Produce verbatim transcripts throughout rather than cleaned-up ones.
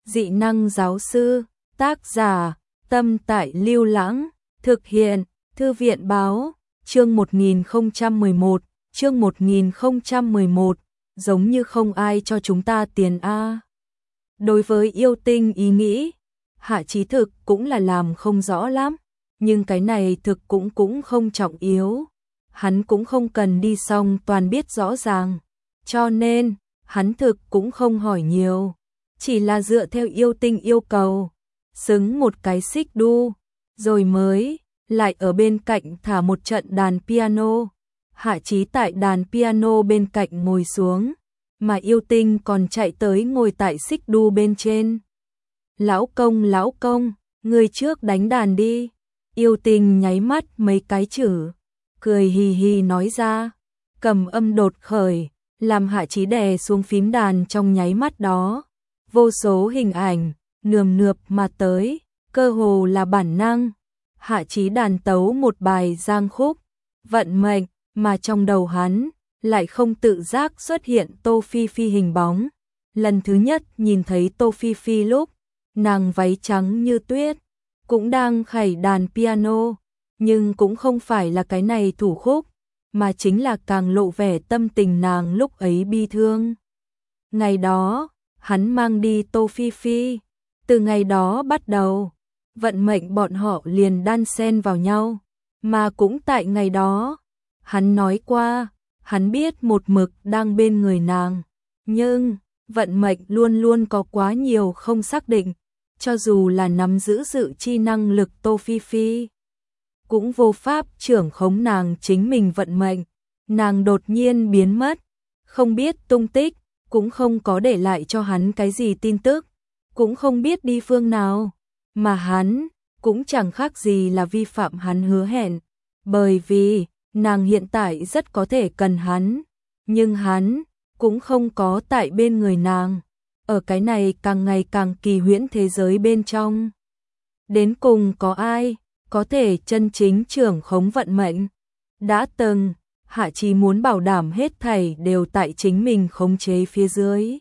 Dị năng giáo sư, tác giả, Tâm Tại Lưu Lãng, thực hiện, Thư viện báo, chương một nghìn không trăm mười một, chương một nghìn không trăm mười một, giống như không ai cho chúng ta tiền a. Đối với yêu tinh ý nghĩ, Hạ Chí thực cũng là làm không rõ lắm, nhưng cái này thực cũng cũng không trọng yếu. Hắn cũng không cần đi xong toàn biết rõ ràng, cho nên, hắn thực cũng không hỏi nhiều, chỉ là dựa theo yêu tinh yêu cầu, xứng một cái xích đu, rồi mới, lại ở bên cạnh thả một trận đàn piano. Hạ Chí tại đàn piano bên cạnh ngồi xuống, mà yêu tinh còn chạy tới ngồi tại xích đu bên trên. Lão công, lão công, người trước đánh đàn đi. Yêu tinh nháy mắt mấy cái chữ, cười hì hì nói ra, cầm âm đột khởi, làm Hạ Chí đè xuống phím đàn trong nháy mắt đó. Vô số hình ảnh, nườm nượp mà tới, cơ hồ là bản năng. Hạ Chí đàn tấu một bài giang khúc, vận mệnh, mà trong đầu hắn, lại không tự giác xuất hiện Tô Phi Phi hình bóng. Lần thứ nhất nhìn thấy Tô Phi Phi lúc, nàng váy trắng như tuyết, cũng đang khẩy đàn piano, nhưng cũng không phải là cái này thủ khúc, mà chính là càng lộ vẻ tâm tình nàng lúc ấy bi thương. Ngày đó, hắn mang đi Tô Phi Phi, từ ngày đó bắt đầu, vận mệnh bọn họ liền đan xen vào nhau, mà cũng tại ngày đó, hắn nói qua, hắn biết một mực đang bên người nàng, nhưng vận mệnh luôn luôn có quá nhiều không xác định, cho dù là nắm giữ dự chi năng lực Tô Phi Phi, cũng vô pháp trưởng khống nàng chính mình vận mệnh. Nàng đột nhiên biến mất, không biết tung tích, cũng không có để lại cho hắn cái gì tin tức, cũng không biết đi phương nào, mà hắn cũng chẳng khác gì là vi phạm hắn hứa hẹn, bởi vì nàng hiện tại rất có thể cần hắn, nhưng hắn cũng không có tại bên người nàng. Ở cái này càng ngày càng kỳ huyễn thế giới bên trong, đến cùng có ai có thể chân chính trưởng khống vận mệnh? Đã từng, Hạ Chí muốn bảo đảm hết thảy đều tại chính mình khống chế phía dưới.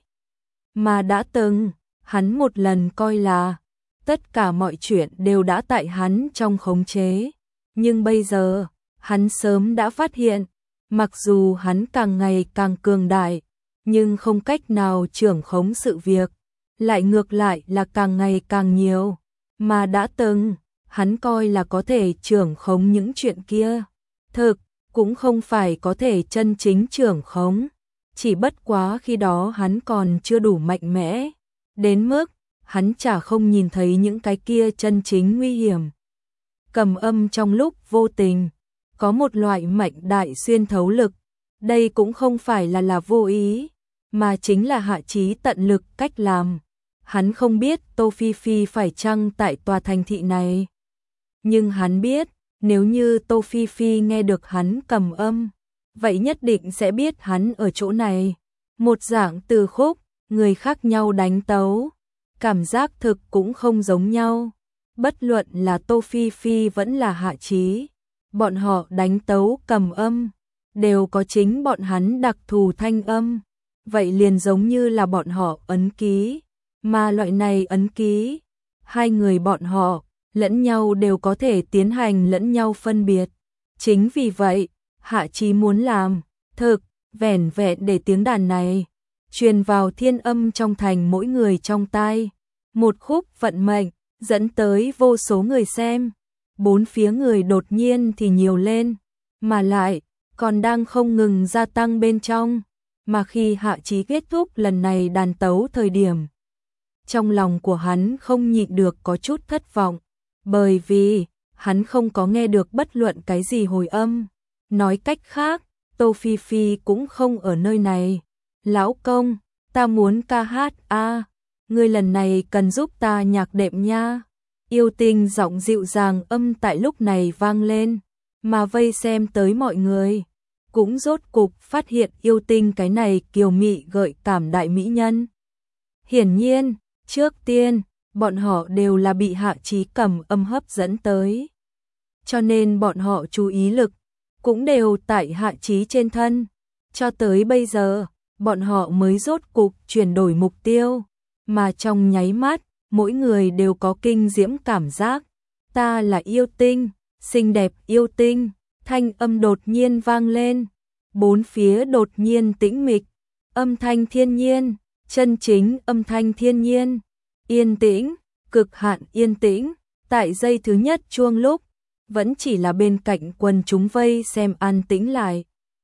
Mà đã từng, hắn một lần coi là tất cả mọi chuyện đều đã tại hắn trong khống chế. Nhưng bây giờ, hắn sớm đã phát hiện, mặc dù hắn càng ngày càng cường đại, nhưng không cách nào trưởng khống sự việc, lại ngược lại là càng ngày càng nhiều. Mà đã từng, hắn coi là có thể trưởng khống những chuyện kia, thực cũng không phải có thể chân chính trưởng khống, chỉ bất quá khi đó hắn còn chưa đủ mạnh mẽ, đến mức hắn chả không nhìn thấy những cái kia chân chính nguy hiểm. Cầm âm trong lúc vô tình, có một loại mệnh đại xuyên thấu lực, đây cũng không phải là là vô ý, mà chính là Hạ Chí tận lực cách làm. Hắn không biết Tô Phi Phi phải chăng tại tòa thành thị này, nhưng hắn biết, nếu như Tô Phi Phi nghe được hắn cầm âm, vậy nhất định sẽ biết hắn ở chỗ này. Một dạng từ khúc, người khác nhau đánh tấu, cảm giác thực cũng không giống nhau. Bất luận là Tô Phi Phi vẫn là Hạ Chí, bọn họ đánh tấu cầm âm, đều có chính bọn hắn đặc thù thanh âm. Vậy liền giống như là bọn họ ấn ký, mà loại này ấn ký, hai người bọn họ lẫn nhau đều có thể tiến hành lẫn nhau phân biệt. Chính vì vậy, Hạ Chí muốn làm, thực, vẻn vẹn để tiếng đàn này truyền vào thiên âm trong thành mỗi người trong tai. Một khúc vận mệnh, dẫn tới vô số người xem. Bốn phía người đột nhiên thì nhiều lên, mà lại, còn đang không ngừng gia tăng bên trong. Mà khi Hạ Chí kết thúc lần này đàn tấu thời điểm, trong lòng của hắn không nhịn được có chút thất vọng, bởi vì hắn không có nghe được bất luận cái gì hồi âm. Nói cách khác, Tô Phi Phi cũng không ở nơi này. Lão công, ta muốn ca hát a, à, ngươi lần này cần giúp ta nhạc đệm nha. Yêu tinh giọng dịu dàng âm tại lúc này vang lên, mà vây xem tới mọi người cũng rốt cục phát hiện yêu tinh cái này kiều mị gợi cảm đại mỹ nhân. Hiển nhiên, trước tiên, bọn họ đều là bị Hạ Chí cầm âm hấp dẫn tới, cho nên bọn họ chú ý lực cũng đều tại Hạ Chí trên thân. Cho tới bây giờ, bọn họ mới rốt cục chuyển đổi mục tiêu, mà trong nháy mắt, mỗi người đều có kinh diễm cảm giác. Ta là yêu tinh, xinh đẹp yêu tinh, thanh âm đột nhiên vang lên, bốn phía đột nhiên tĩnh mịch, âm thanh thiên nhiên, chân chính âm thanh thiên nhiên, yên tĩnh, cực hạn yên tĩnh, tại giây thứ nhất chuông lúc, vẫn chỉ là bên cạnh quần chúng vây xem an tĩnh lại.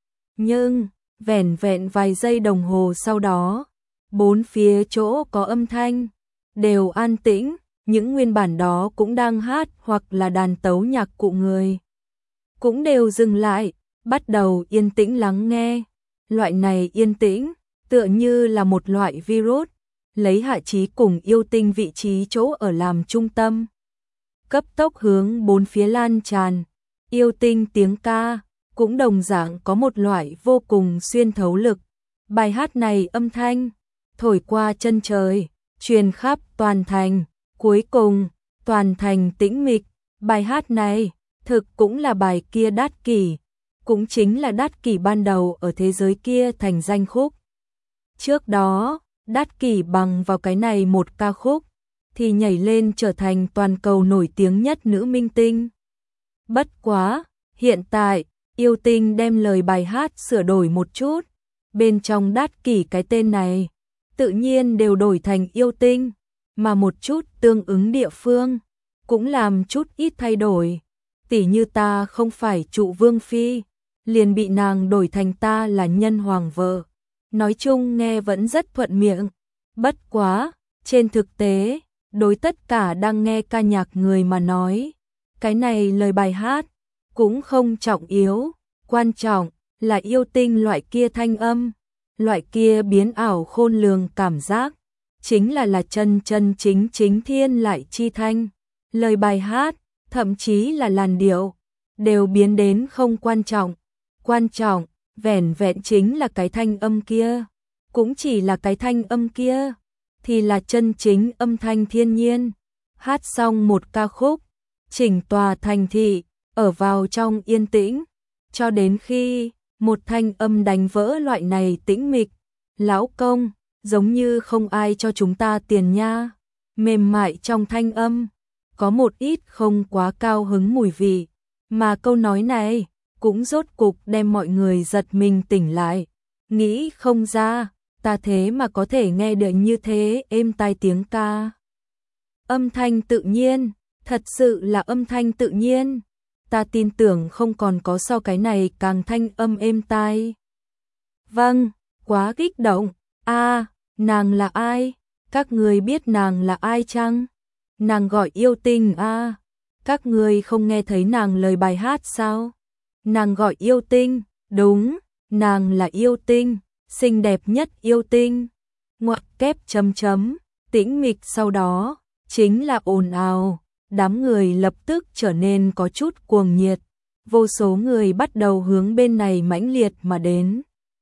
Nhưng, vẻn vẹn vài giây đồng hồ sau đó, bốn phía chỗ có âm thanh, đều an tĩnh, những nguyên bản đó cũng đang hát hoặc là đàn tấu nhạc cụ người. Cũng đều dừng lại, bắt đầu yên tĩnh lắng nghe. Loại này yên tĩnh, tựa như là một loại virus, lấy Hạ Chí cùng yêu tinh vị trí chỗ ở làm trung tâm. Cấp tốc hướng bốn phía lan tràn, yêu tinh tiếng ca, cũng đồng dạng có một loại vô cùng xuyên thấu lực. Bài hát này âm thanh, thổi qua chân trời, truyền khắp toàn thành, cuối cùng, toàn thành tĩnh mịch. Bài hát này, thực cũng là bài kia đát kỷ, cũng chính là đát kỷ ban đầu ở thế giới kia thành danh khúc. Trước đó, đát kỷ bằng vào cái này một ca khúc, thì nhảy lên trở thành toàn cầu nổi tiếng nhất nữ minh tinh. Bất quá, hiện tại, yêu tinh đem lời bài hát sửa đổi một chút, bên trong đát kỷ cái tên này, tự nhiên đều đổi thành yêu tinh, mà một chút tương ứng địa phương, cũng làm chút ít thay đổi. Tỉ như ta không phải trụ vương phi, liền bị nàng đổi thành ta là nhân hoàng vợ. Nói chung nghe vẫn rất thuận miệng, bất quá, trên thực tế, đối tất cả đang nghe ca nhạc người mà nói, cái này lời bài hát, cũng không trọng yếu, quan trọng là yêu tinh loại kia thanh âm, loại kia biến ảo khôn lường cảm giác, chính là là chân chân chính chính thiên lại chi thanh. Lời bài hát, thậm chí là làn điệu, đều biến đến không quan trọng. Quan trọng, vẻn vẹn chính là cái thanh âm kia, cũng chỉ là cái thanh âm kia, thì là chân chính âm thanh thiên nhiên. Hát xong một ca khúc, chỉnh tòa thành thị, ở vào trong yên tĩnh, cho đến khi một thanh âm đánh vỡ loại này tĩnh mịch. Lão công, giống như không ai cho chúng ta tiền nha. Mềm mại trong thanh âm, có một ít không quá cao hứng mùi vị, mà câu nói này cũng rốt cục đem mọi người giật mình tỉnh lại. Nghĩ không ra, ta thế mà có thể nghe được như thế êm tai tiếng ca. Âm thanh tự nhiên, thật sự là âm thanh tự nhiên. Ta tin tưởng không còn có so cái này càng thanh âm êm tai. Vâng, quá kích động. A, à, nàng là ai? Các người biết nàng là ai chăng? Nàng gọi yêu tinh a. À, các người không nghe thấy nàng lời bài hát sao? Nàng gọi yêu tinh, đúng, nàng là yêu tinh, xinh đẹp nhất yêu tinh. Ngoặc kép chấm chấm, tĩnh mịch sau đó, chính là ồn ào, đám người lập tức trở nên có chút cuồng nhiệt, vô số người bắt đầu hướng bên này mãnh liệt mà đến.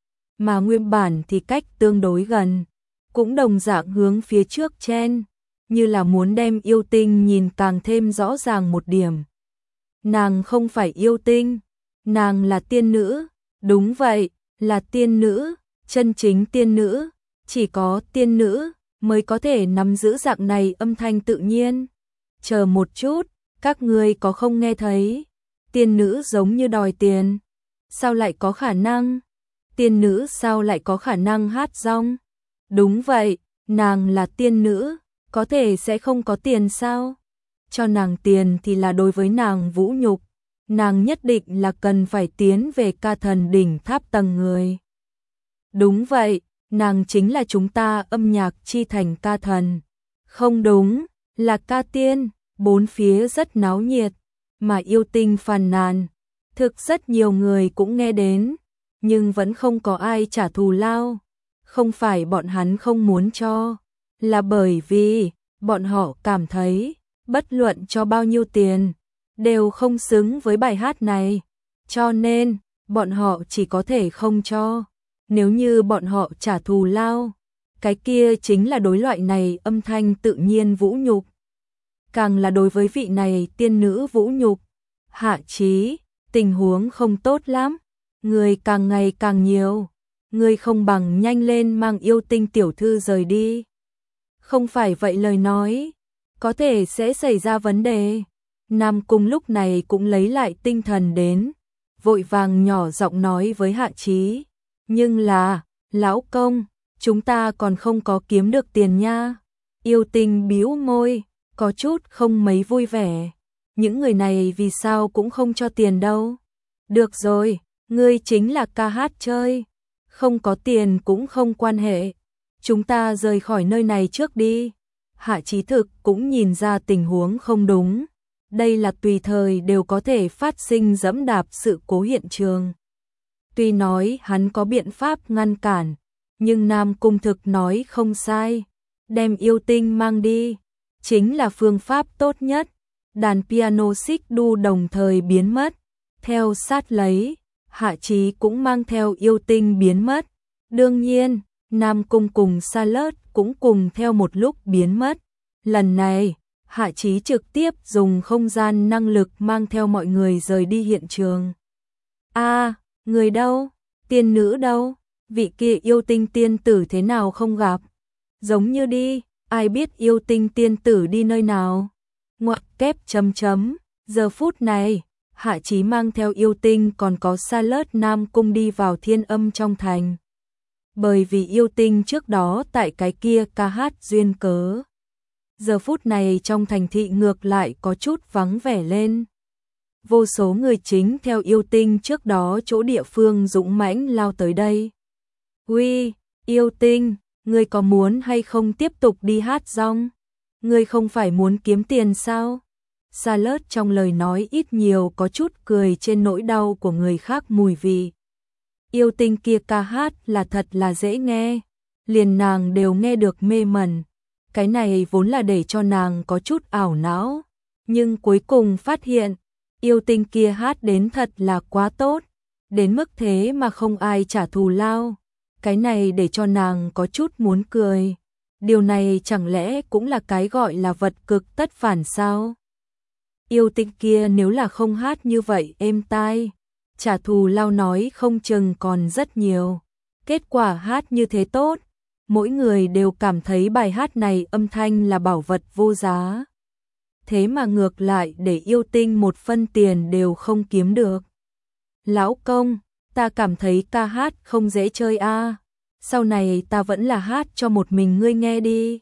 Mà nguyên bản thì cách tương đối gần, cũng đồng dạng hướng phía trước chen, như là muốn đem yêu tinh nhìn càng thêm rõ ràng một điểm. Nàng không phải yêu tinh, nàng là tiên nữ, đúng vậy, là tiên nữ, chân chính tiên nữ, chỉ có tiên nữ mới có thể nắm giữ dạng này âm thanh tự nhiên. Chờ một chút, các ngươi có không nghe thấy? Tiên nữ giống như đòi tiền. Sao lại có khả năng? Tiên nữ sao lại có khả năng hát rong? Đúng vậy, nàng là tiên nữ, có thể sẽ không có tiền sao? Cho nàng tiền thì là đối với nàng vũ nhục. Nàng nhất định là cần phải tiến về ca thần đỉnh tháp tầng người. Đúng vậy, nàng chính là chúng ta âm nhạc chi thành ca thần. Không đúng, là ca tiên, bốn phía rất náo nhiệt, mà yêu tinh phàn nàn. Thực rất nhiều người cũng nghe đến, nhưng vẫn không có ai trả thù lao. Không phải bọn hắn không muốn cho, là bởi vì bọn họ cảm thấy bất luận cho bao nhiêu tiền, đều không xứng với bài hát này. Cho nên, bọn họ chỉ có thể không cho. Nếu như bọn họ trả thù lao, cái kia chính là đối loại này âm thanh tự nhiên vũ nhục. Càng là đối với vị này tiên nữ vũ nhục. Hạ Chí, tình huống không tốt lắm, người càng ngày càng nhiều, người không bằng nhanh lên mang yêu tinh tiểu thư rời đi. Không phải vậy lời nói, có thể sẽ xảy ra vấn đề. Nam Cung lúc này cũng lấy lại tinh thần đến, vội vàng nhỏ giọng nói với Hạ Chí. Nhưng là, lão công, chúng ta còn không có kiếm được tiền nha. Yêu Tinh bĩu môi, có chút không mấy vui vẻ. Những người này vì sao cũng không cho tiền đâu. Được rồi, ngươi chính là ca hát chơi. Không có tiền cũng không quan hệ. Chúng ta rời khỏi nơi này trước đi. Hạ Chí Thực cũng nhìn ra tình huống không đúng. Đây là tùy thời đều có thể phát sinh dẫm đạp sự cố hiện trường. Tuy nói hắn có biện pháp ngăn cản, nhưng Nam Cung Thực nói không sai. Đem Yêu Tinh mang đi, chính là phương pháp tốt nhất. Đàn piano xích đu đồng thời biến mất. Theo sát lấy, Hạ Chí cũng mang theo Yêu Tinh biến mất. Đương nhiên, Nam Cung cùng Charlotte cũng cùng theo một lúc biến mất. Lần này, Hạ Chí trực tiếp dùng không gian năng lực mang theo mọi người rời đi hiện trường. A, à, người đâu? Tiên nữ đâu? Vị kia Yêu Tinh tiên tử thế nào không gặp? Giống như đi, ai biết Yêu Tinh tiên tử đi nơi nào? Ngoặc kép chấm chấm, giờ phút này, Hạ Chí mang theo Yêu Tinh còn có Charlotte Nam Cung đi vào Thiên Âm trong thành. Bởi vì Yêu Tinh trước đó tại cái kia ca hát duyên cớ. Giờ phút này trong thành thị ngược lại có chút vắng vẻ lên. Vô số người chính theo Yêu Tinh trước đó chỗ địa phương dũng mãnh lao tới đây. Uy, Yêu Tinh, ngươi có muốn hay không tiếp tục đi hát rong? Ngươi không phải muốn kiếm tiền sao? Charlotte trong lời nói ít nhiều có chút cười trên nỗi đau của người khác mùi vị. Yêu Tinh kia ca hát là thật là dễ nghe, liền nàng đều nghe được mê mẩn. Cái này vốn là để cho nàng có chút ảo não, nhưng cuối cùng phát hiện, Yêu Tinh kia hát đến thật là quá tốt, đến mức thế mà không ai trả thù lao. Cái này để cho nàng có chút muốn cười. Điều này chẳng lẽ cũng là cái gọi là vật cực tất phản sao? Yêu Tinh kia nếu là không hát như vậy êm tai, trả thù lao nói không chừng còn rất nhiều. Kết quả hát như thế tốt, mỗi người đều cảm thấy bài hát này âm thanh là bảo vật vô giá. Thế mà ngược lại để Yêu Tinh một phân tiền đều không kiếm được. Lão công, ta cảm thấy ca hát không dễ chơi a. À. Sau này ta vẫn là hát cho một mình ngươi nghe đi.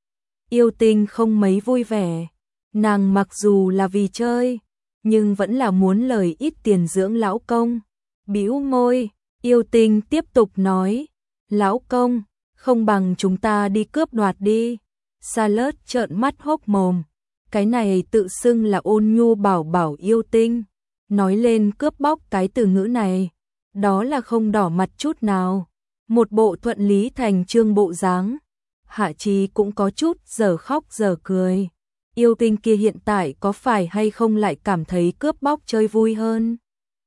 Yêu Tinh không mấy vui vẻ. Nàng mặc dù là vì chơi, nhưng vẫn là muốn lời ít tiền dưỡng lão công. Bĩu môi, Yêu Tinh tiếp tục nói. Lão công, không bằng chúng ta đi cướp đoạt đi. Charlotte trợn mắt hốc mồm. Cái này tự xưng là ôn nhu bảo bảo Yêu Tinh. Nói lên cướp bóc cái từ ngữ này, đó là không đỏ mặt chút nào. Một bộ thuận lý thành chương bộ dáng. Hạ Chí cũng có chút giờ khóc giờ cười. Yêu Tinh kia hiện tại có phải hay không lại cảm thấy cướp bóc chơi vui hơn?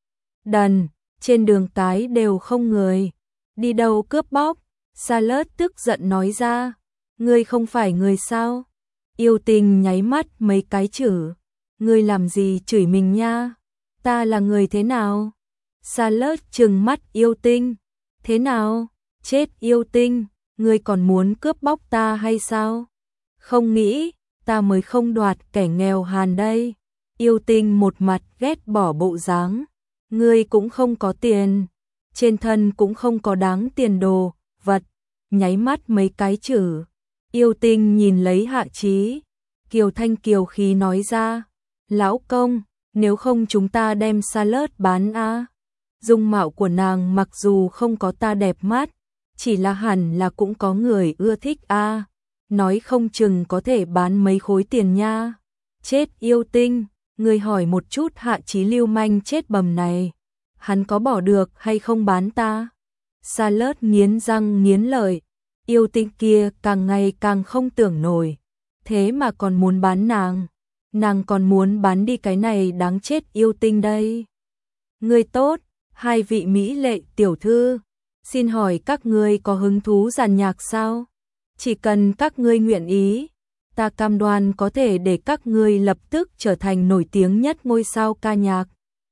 Đần, trên đường cái đều không người. Đi đâu cướp bóc? Charlotte tức giận nói ra. Ngươi không phải người sao? Yêu Tinh nháy mắt mấy cái chữ. Ngươi làm gì chửi mình nha? Ta là người thế nào? Charlotte trừng mắt Yêu Tinh. Thế nào? Chết Yêu Tinh, ngươi còn muốn cướp bóc ta hay sao? Không nghĩ, ta mới không đoạt kẻ nghèo hàn đây. Yêu Tinh một mặt ghét bỏ bộ dáng. Ngươi cũng không có tiền, trên thân cũng không có đáng tiền đồ, vật. Nháy mắt mấy cái chữ. Yêu Tinh nhìn lấy Hạ Chí, kiều thanh kiều khí nói ra. Lão công, nếu không chúng ta đem Charlotte bán a. À? Dung mạo của nàng mặc dù không có ta đẹp mắt, chỉ là hẳn là cũng có người ưa thích a. À? Nói không chừng có thể bán mấy khối tiền nha. Chết Yêu Tinh, ngươi hỏi một chút Hạ Chí lưu manh chết bầm này, hắn có bỏ được hay không bán ta? Charlotte nghiến răng nghiến lợi. Yêu Tinh kia càng ngày càng không tưởng nổi, thế mà còn muốn bán nàng. Nàng còn muốn bán đi cái này đáng chết Yêu Tinh đây. Ngươi tốt, hai vị mỹ lệ tiểu thư, xin hỏi các ngươi có hứng thú giàn nhạc sao? Chỉ cần các ngươi nguyện ý, ta cam đoan có thể để các ngươi lập tức trở thành nổi tiếng nhất ngôi sao ca nhạc.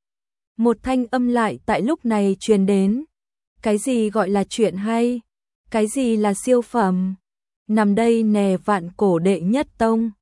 Một thanh âm lại tại lúc này truyền đến. Cái gì gọi là chuyện hay? Cái gì là siêu phẩm? nằm đây nè vạn cổ đệ nhất tông.